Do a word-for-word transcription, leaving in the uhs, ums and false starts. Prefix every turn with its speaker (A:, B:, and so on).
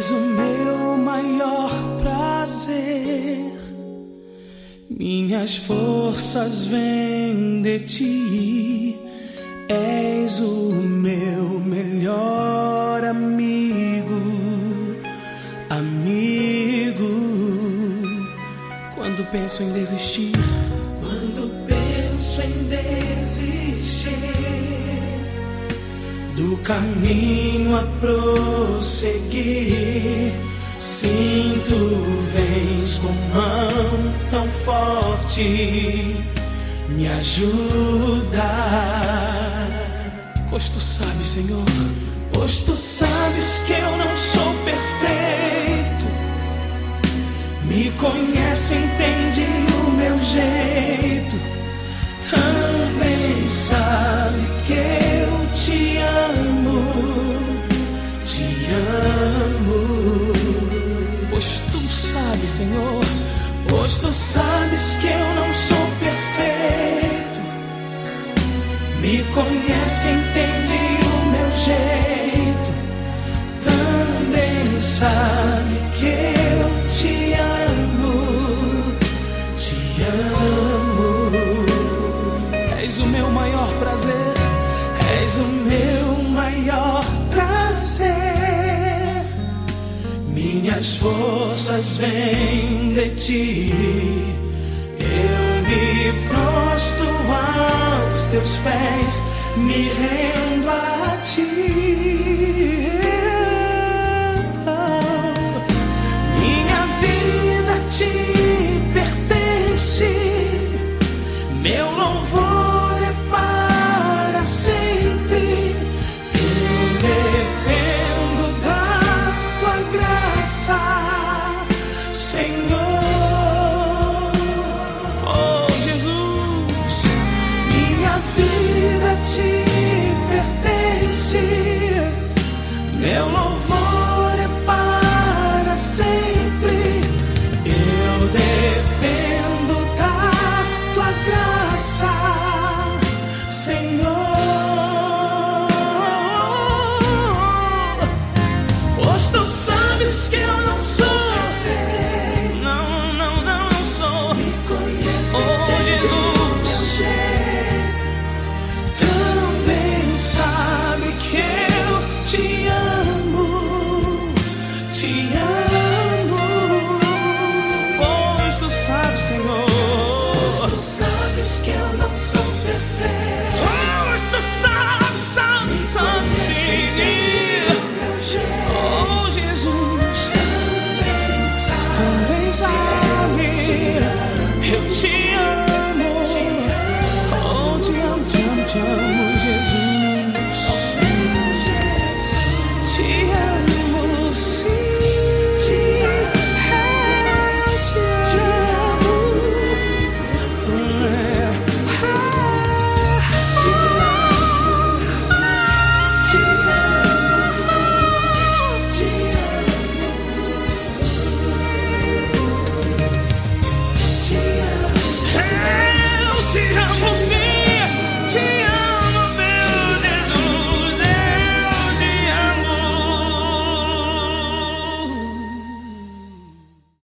A: És o meu maior prazer, minhas forças vêm de ti. És o meu melhor amigo, amigo. Quando penso em desistir, quando penso em desistir do caminho a prosseguir, sinto vens com mão tão forte, me ajuda. Pois tu sabes, Senhor, pois tu sabes que eu não sou perfeito, me conhece, entende o meu jeito, também sabe que eu te amo, te amo. Pois tu sabes, Senhor, pois tu sabes que eu não sou perfeito, me conhece, entende o meu jeito, também sabe que eu te amo, te amo. És o meu maior prazer, és o meu maior prazer, minhas forças vêm de ti. Eu me prostro aos teus pés, me rendo a ti.